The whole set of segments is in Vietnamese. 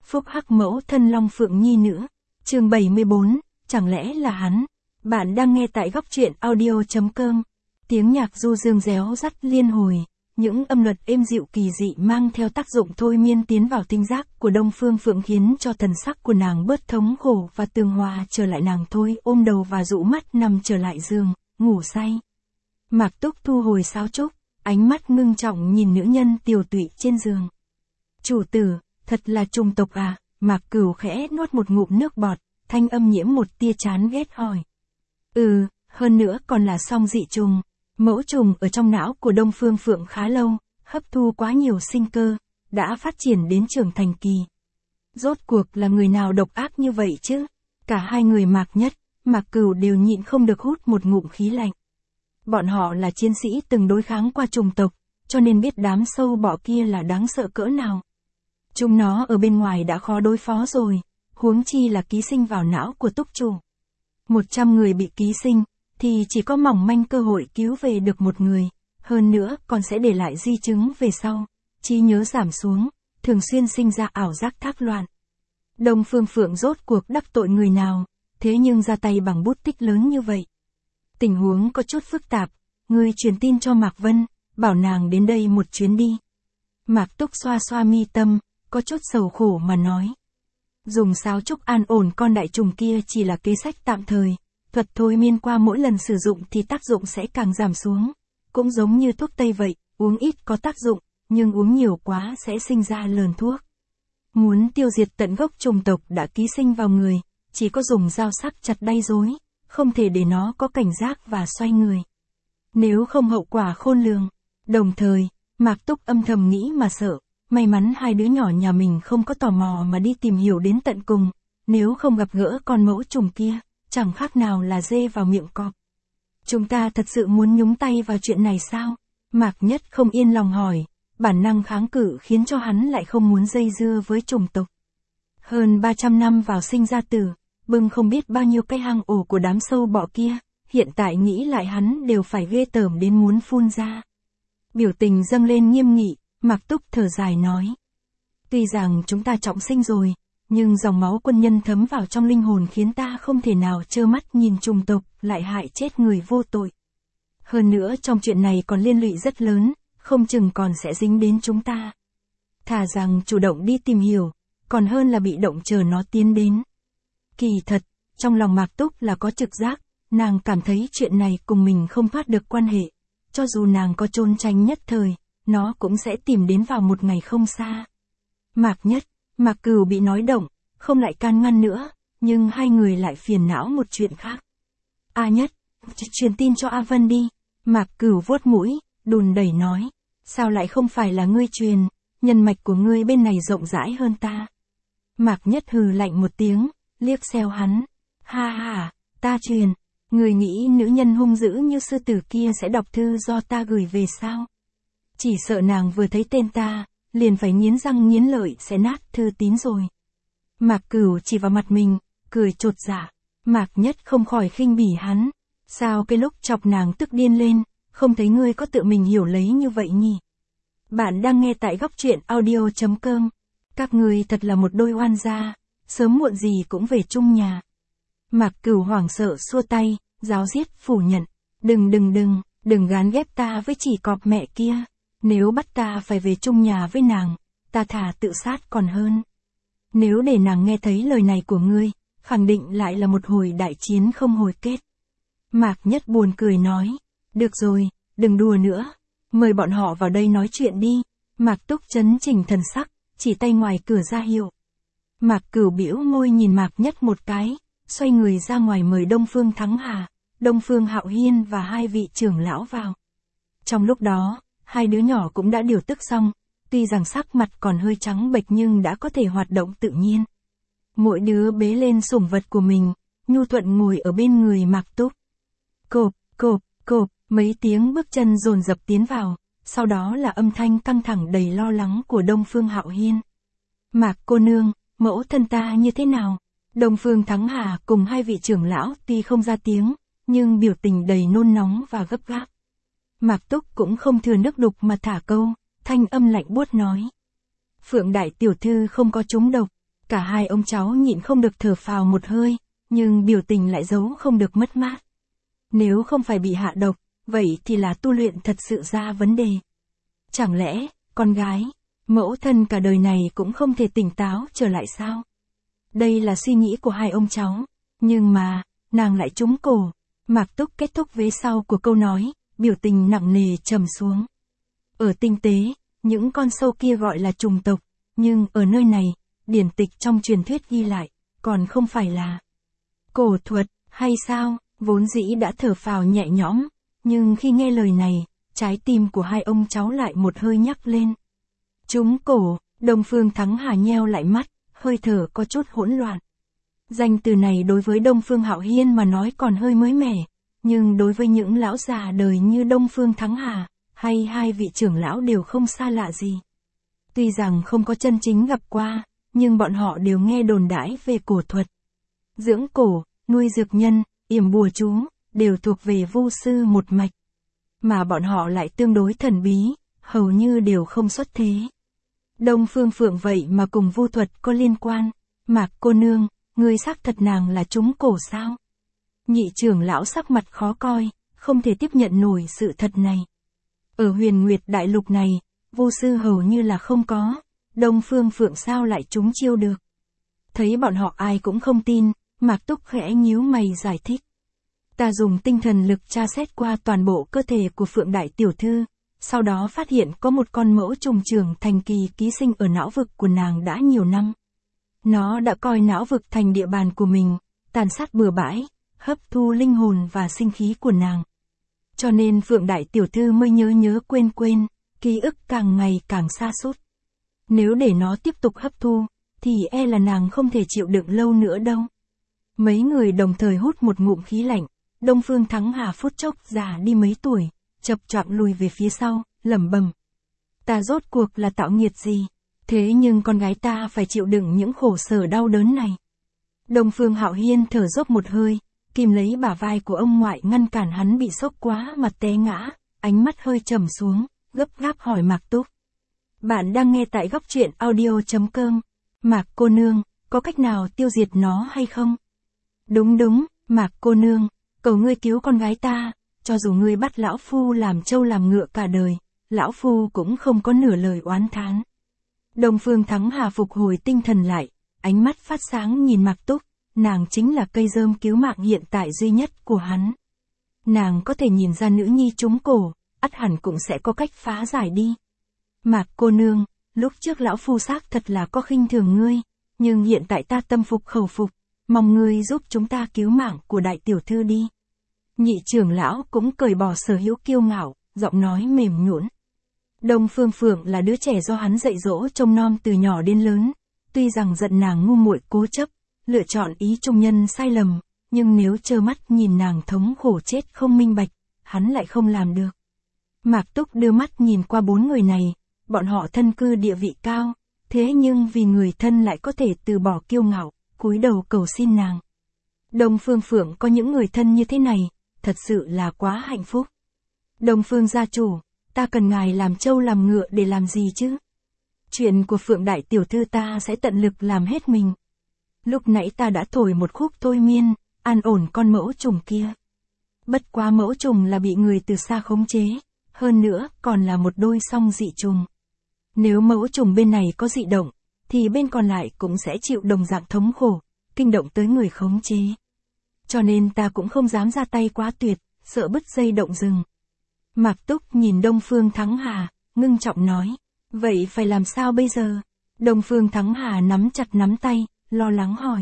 phúc hắc mẫu thân Long Phượng Nhi nữa. Chương 74, chẳng lẽ là hắn? Bạn đang nghe tại góc truyện audio.com. Tiếng nhạc du dương réo rắt liên hồi, những âm luật êm dịu kỳ dị mang theo tác dụng thôi miên tiến vào tinh giác của Đông Phương Phượng khiến cho thần sắc của nàng bớt thống khổ và tường hòa trở lại. Nàng thôi ôm đầu và dụ mắt nằm trở lại giường, ngủ say. Mạc Túc thu hồi sáo trúc, ánh mắt ngưng trọng nhìn nữ nhân tiều tụy trên giường. Chủ tử, thật là trùng tộc à? Mạc Cửu khẽ nuốt một ngụm nước bọt, thanh âm nhiễm một tia chán ghét hỏi. Hơn nữa còn là song dị trùng. Mẫu trùng ở trong não của Đông Phương Phượng khá lâu, hấp thu quá nhiều sinh cơ, đã phát triển đến trưởng thành kỳ. Rốt cuộc là người nào độc ác như vậy chứ? Cả hai người Mạc Nhất, Mạc Cửu đều nhịn không được hút một ngụm khí lạnh. Bọn họ là chiến sĩ từng đối kháng qua trùng tộc, cho nên biết đám sâu bọ kia là đáng sợ cỡ nào. Chúng nó ở bên ngoài đã khó đối phó rồi, huống chi là ký sinh vào não của túc chủ. 100 người bị ký sinh, thì chỉ có mỏng manh cơ hội cứu về được một người, hơn nữa còn sẽ để lại di chứng về sau, trí nhớ giảm xuống, thường xuyên sinh ra ảo giác thác loạn. Đông Phương Phượng rốt cuộc đắc tội người nào, thế nhưng ra tay bằng bút tích lớn như vậy. Tình huống có chút phức tạp, ngươi truyền tin cho Mạc Vân, bảo nàng đến đây một chuyến đi. Mạc Túc xoa xoa mi tâm, có chút sầu khổ mà nói. Dùng sáo trúc an ổn con đại trùng kia chỉ là kế sách tạm thời, thuật thôi miên qua mỗi lần sử dụng thì tác dụng sẽ càng giảm xuống. Cũng giống như thuốc tây vậy, uống ít có tác dụng, nhưng uống nhiều quá sẽ sinh ra lờn thuốc. Muốn tiêu diệt tận gốc trùng tộc đã ký sinh vào người, chỉ có dùng dao sắc chặt đay rối, không thể để nó có cảnh giác và xoay người. Nếu không hậu quả khôn lường. Đồng thời, Mạc Túc âm thầm nghĩ mà sợ, may mắn hai đứa nhỏ nhà mình không có tò mò mà đi tìm hiểu đến tận cùng, nếu không gặp gỡ con mẫu trùng kia, chẳng khác nào là dê vào miệng cọp. Chúng ta thật sự muốn nhúng tay vào chuyện này sao? Mạc Nhất không yên lòng hỏi, bản năng kháng cự khiến cho hắn lại không muốn dây dưa với chủng tộc. Hơn 300 năm vào sinh ra tử, bưng không biết bao nhiêu cái hang ổ của đám sâu bọ kia, hiện tại nghĩ lại hắn đều phải ghê tởm đến muốn phun ra. Biểu tình dâng lên nghiêm nghị, Mạc Túc thở dài nói. Tuy rằng chúng ta trọng sinh rồi, nhưng dòng máu quân nhân thấm vào trong linh hồn khiến ta không thể nào trơ mắt nhìn trùng tộc lại hại chết người vô tội. Hơn nữa trong chuyện này còn liên lụy rất lớn, không chừng còn sẽ dính đến chúng ta. Thà rằng chủ động đi tìm hiểu, còn hơn là bị động chờ nó tiến đến. Kỳ thật, trong lòng Mạc Túc là có trực giác, nàng cảm thấy chuyện này cùng mình không thoát được quan hệ. Cho dù nàng có trốn tránh nhất thời, nó cũng sẽ tìm đến vào một ngày không xa. Mạc Nhất, Mạc Cửu bị nói động, không lại can ngăn nữa, nhưng hai người lại phiền não một chuyện khác. A Nhất, truyền tin cho A Vân đi. Mạc Cửu vuốt mũi, đùn đẩy nói. Sao lại không phải là ngươi truyền, nhân mạch của ngươi bên này rộng rãi hơn ta. Mạc Nhất hừ lạnh một tiếng, liếc xéo hắn. Ha ha, ta truyền, người nghĩ nữ nhân hung dữ như sư tử kia sẽ đọc thư do ta gửi về sao? Chỉ sợ nàng vừa thấy tên ta, liền phải nghiến răng nghiến lợi sẽ nát thư tín rồi. Mạc Cửu chỉ vào mặt mình, cười chột dạ. Mạc Nhất không khỏi khinh bỉ hắn. Sao cái lúc chọc nàng tức điên lên, không thấy ngươi có tự mình hiểu lấy như vậy nhỉ? Bạn đang nghe tại góc truyện audio.com. Các ngươi thật là một đôi oan gia, sớm muộn gì cũng về chung nhà. Mạc Cửu hoảng sợ xua tay, ráo riết phủ nhận. Đừng gán ghép ta với chỉ cọp mẹ kia. Nếu bắt ta phải về chung nhà với nàng, ta thà tự sát còn hơn. Nếu để nàng nghe thấy lời này của ngươi, khẳng định lại là một hồi đại chiến không hồi kết. Mạc Nhất buồn cười nói, được rồi, đừng đùa nữa, mời bọn họ vào đây nói chuyện đi. Mạc Túc chấn chỉnh thần sắc, chỉ tay ngoài cửa ra hiệu. Mạc Cửu bĩu môi nhìn Mạc Nhất một cái, xoay người ra ngoài mời Đông Phương Thắng Hà, Đông Phương Hạo Hiên và hai vị trưởng lão vào. Trong lúc đó, hai đứa nhỏ cũng đã điều tức xong, tuy rằng sắc mặt còn hơi trắng bệch nhưng đã có thể hoạt động tự nhiên. Mỗi đứa bế lên sủng vật của mình, nhu thuận ngồi ở bên người Mạc Túc. Cộp, mấy tiếng bước chân dồn dập tiến vào, sau đó là âm thanh căng thẳng đầy lo lắng của Đông Phương Hạo Hiên. Mạc cô nương, mẫu thân ta như thế nào? Đông Phương Thắng Hà cùng hai vị trưởng lão tuy không ra tiếng, nhưng biểu tình đầy nôn nóng và gấp gáp. Mạc Túc cũng không thừa nước đục mà thả câu, thanh âm lạnh buốt nói. Phượng đại tiểu thư không có trúng độc, Cả hai ông cháu nhịn không được thở phào một hơi, nhưng biểu tình lại giấu không được mất mát. Nếu không phải bị hạ độc, vậy thì là tu luyện thật sự ra vấn đề. Chẳng lẽ, con gái, mẫu thân cả đời này cũng không thể tỉnh táo trở lại sao? Đây là suy nghĩ của hai ông cháu, nhưng mà, nàng lại trúng cổ. Mạc Túc kết thúc vế sau của câu nói, biểu tình nặng nề trầm xuống. Ở tinh tế, những con sâu kia gọi là trùng tộc, nhưng ở nơi này, điển tịch trong truyền thuyết ghi lại, còn không phải là cổ thuật, hay sao? Vốn dĩ đã thở phào nhẹ nhõm, nhưng khi nghe lời này, trái tim của hai ông cháu lại một hơi nhắc lên. Trúng cổ, Đông Phương Thắng Hà nheo lại mắt, hơi thở có chút hỗn loạn. Danh từ này đối với Đông Phương Hạo Hiên mà nói còn hơi mới mẻ, nhưng đối với những lão già đời như Đông Phương Thắng Hà, hay hai vị trưởng lão đều không xa lạ gì. Tuy rằng không có chân chính gặp qua, nhưng bọn họ đều nghe đồn đãi về cổ thuật. Dưỡng cổ, nuôi dược nhân, yểm bùa chú, đều thuộc về vu sư một mạch. Mà bọn họ lại tương đối thần bí, hầu như đều không xuất thế. Đông Phương Phượng vậy mà cùng vu thuật có liên quan. Mạc cô nương, ngươi xác thật nàng là trúng cổ sao? Nhị trưởng lão sắc mặt khó coi, không thể tiếp nhận nổi sự thật này. Ở Huyền Nguyệt Đại Lục này, vu sư hầu như là không có, Đông Phương Phượng sao lại trúng chiêu được? Thấy bọn họ ai cũng không tin, Mạc Túc khẽ nhíu mày giải thích. Ta dùng tinh thần lực tra xét qua toàn bộ cơ thể của Phượng Đại Tiểu Thư, sau đó phát hiện có một con mẫu trùng trưởng thành kỳ ký sinh ở não vực của nàng đã nhiều năm. Nó đã coi não vực thành địa bàn của mình, tàn sát bừa bãi, hấp thu linh hồn và sinh khí của nàng. Cho nên Phượng Đại Tiểu Thư mới nhớ quên, ký ức càng ngày càng xa sút. Nếu để nó tiếp tục hấp thu, thì e là nàng không thể chịu đựng lâu nữa đâu. Mấy người đồng thời hút một ngụm khí lạnh, Đông Phương Thắng Hà phút chốc già đi mấy tuổi, chập choạng lùi về phía sau, lẩm bẩm. Ta rốt cuộc là tạo nghiệt gì? Thế nhưng con gái ta phải chịu đựng những khổ sở đau đớn này. Đông Phương Hạo Hiên thở dốc một hơi, kìm lấy bả vai của ông ngoại ngăn cản hắn bị sốc quá mà té ngã, ánh mắt hơi trầm xuống, gấp gáp hỏi Mạc Túc. Bạn đang nghe tại góc truyện audio.com. Mạc cô nương, có cách nào tiêu diệt nó hay không? Đúng, Mạc cô nương, cầu ngươi cứu con gái ta, cho dù ngươi bắt lão phu làm trâu làm ngựa cả đời, lão phu cũng không có nửa lời oán thán. Đông Phương Thắng Hà phục hồi tinh thần lại, ánh mắt phát sáng nhìn Mạc Túc, nàng chính là cây rơm cứu mạng hiện tại duy nhất của hắn. Nàng có thể nhìn ra nữ nhi trúng cổ, ắt hẳn cũng sẽ có cách phá giải đi. Mạc cô nương, lúc trước lão phu xác thật là có khinh thường ngươi, nhưng hiện tại ta tâm phục khẩu phục, mong ngươi giúp chúng ta cứu mạng của đại tiểu thư đi. Nhị trưởng lão cũng cởi bỏ sở hữu kiêu ngạo, giọng nói mềm nhũn. Đông Phương Phượng là đứa trẻ do hắn dạy dỗ trông nom từ nhỏ đến lớn, tuy rằng giận nàng ngu muội cố chấp, lựa chọn ý trung nhân sai lầm, nhưng nếu trơ mắt nhìn nàng thống khổ chết không minh bạch, hắn lại không làm được. Mạc Túc đưa mắt nhìn qua bốn người này, bọn họ thân cư địa vị cao, thế nhưng vì người thân lại có thể từ bỏ kiêu ngạo, cúi đầu cầu xin nàng. Đông Phương Phượng có những người thân như thế này, thật sự là quá hạnh phúc. Đông Phương gia chủ, ta cần ngài làm trâu làm ngựa để làm gì chứ? Chuyện của Phượng Đại Tiểu Thư ta sẽ tận lực làm hết mình. Lúc nãy ta đã thổi một khúc thôi miên, an ổn con mẫu trùng kia. Bất quá mẫu trùng là bị người từ xa khống chế, hơn nữa còn là một đôi song dị trùng. Nếu mẫu trùng bên này có dị động, thì bên còn lại cũng sẽ chịu đồng dạng thống khổ, kinh động tới người khống chế. Cho nên ta cũng không dám ra tay quá tuyệt, sợ bứt dây động rừng. Mạc Túc nhìn Đông Phương Thắng Hà, ngưng trọng nói, vậy phải làm sao bây giờ? Đông Phương Thắng Hà nắm chặt nắm tay, lo lắng hỏi.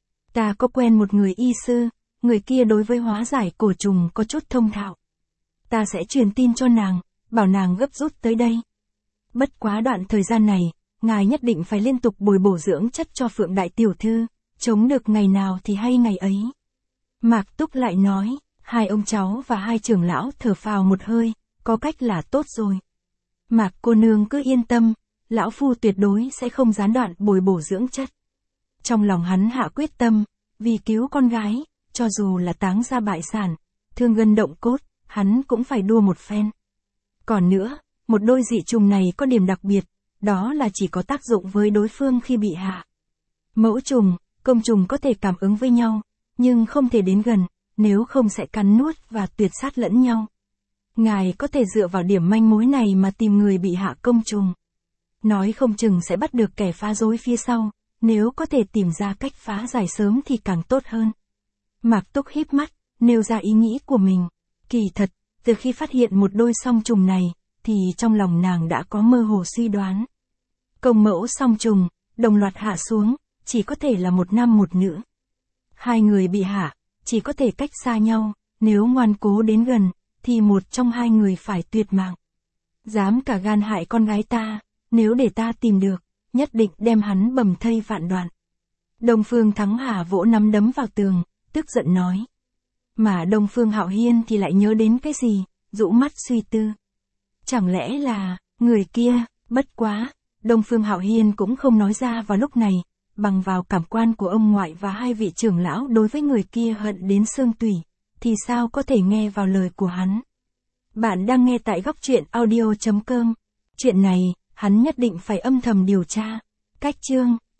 Ta có quen một người y sư, người kia đối với hóa giải cổ trùng có chút thông thạo. Ta sẽ truyền tin cho nàng, bảo nàng gấp rút tới đây. Bất quá đoạn thời gian này, ngài nhất định phải liên tục bồi bổ dưỡng chất cho Phượng Đại Tiểu Thư, chống được ngày nào thì hay ngày ấy. Mạc Túc lại nói, hai ông cháu và hai trưởng lão thở phào một hơi, có cách là tốt rồi. Mạc cô nương cứ yên tâm, lão phu tuyệt đối sẽ không gián đoạn bồi bổ dưỡng chất. Trong lòng hắn hạ quyết tâm, vì cứu con gái, cho dù là táng ra bại sản, thương gân động cốt, hắn cũng phải đua một phen. Còn nữa, một đôi dị trùng này có điểm đặc biệt, đó là chỉ có tác dụng với đối phương khi bị hạ. Mẫu trùng, công trùng có thể cảm ứng với nhau, nhưng không thể đến gần, nếu không sẽ cắn nuốt và tuyệt sát lẫn nhau. Ngài có thể dựa vào điểm manh mối này mà tìm người bị hạ công trùng. Nói không chừng sẽ bắt được kẻ phá rối phía sau, nếu có thể tìm ra cách phá giải sớm thì càng tốt hơn. Mạc Túc híp mắt, nêu ra ý nghĩ của mình. Kỳ thật, từ khi phát hiện một đôi song trùng này, thì trong lòng nàng đã có mơ hồ suy đoán. Công mẫu song trùng, đồng loạt hạ xuống, chỉ có thể là một nam một nữ. Hai người bị hạ, chỉ có thể cách xa nhau, nếu ngoan cố đến gần, thì một trong hai người phải tuyệt mạng. Dám cả gan hại con gái ta, nếu để ta tìm được, nhất định đem hắn bầm thây vạn đoạn. Đông Phương Thắng Hà vỗ nắm đấm vào tường, tức giận nói. Mà Đông Phương Hạo Hiên thì lại nhớ đến cái gì, rũ mắt suy tư. Chẳng lẽ là, người kia, bất quá, Đông Phương Hạo Hiên cũng không nói ra vào lúc này, bằng vào cảm quan của ông ngoại và hai vị trưởng lão đối với người kia hận đến xương tủy, thì sao có thể nghe vào lời của hắn. Bạn đang nghe tại Góc Truyện Audio.com. Chuyện này, hắn nhất định phải âm thầm điều tra. Cách chương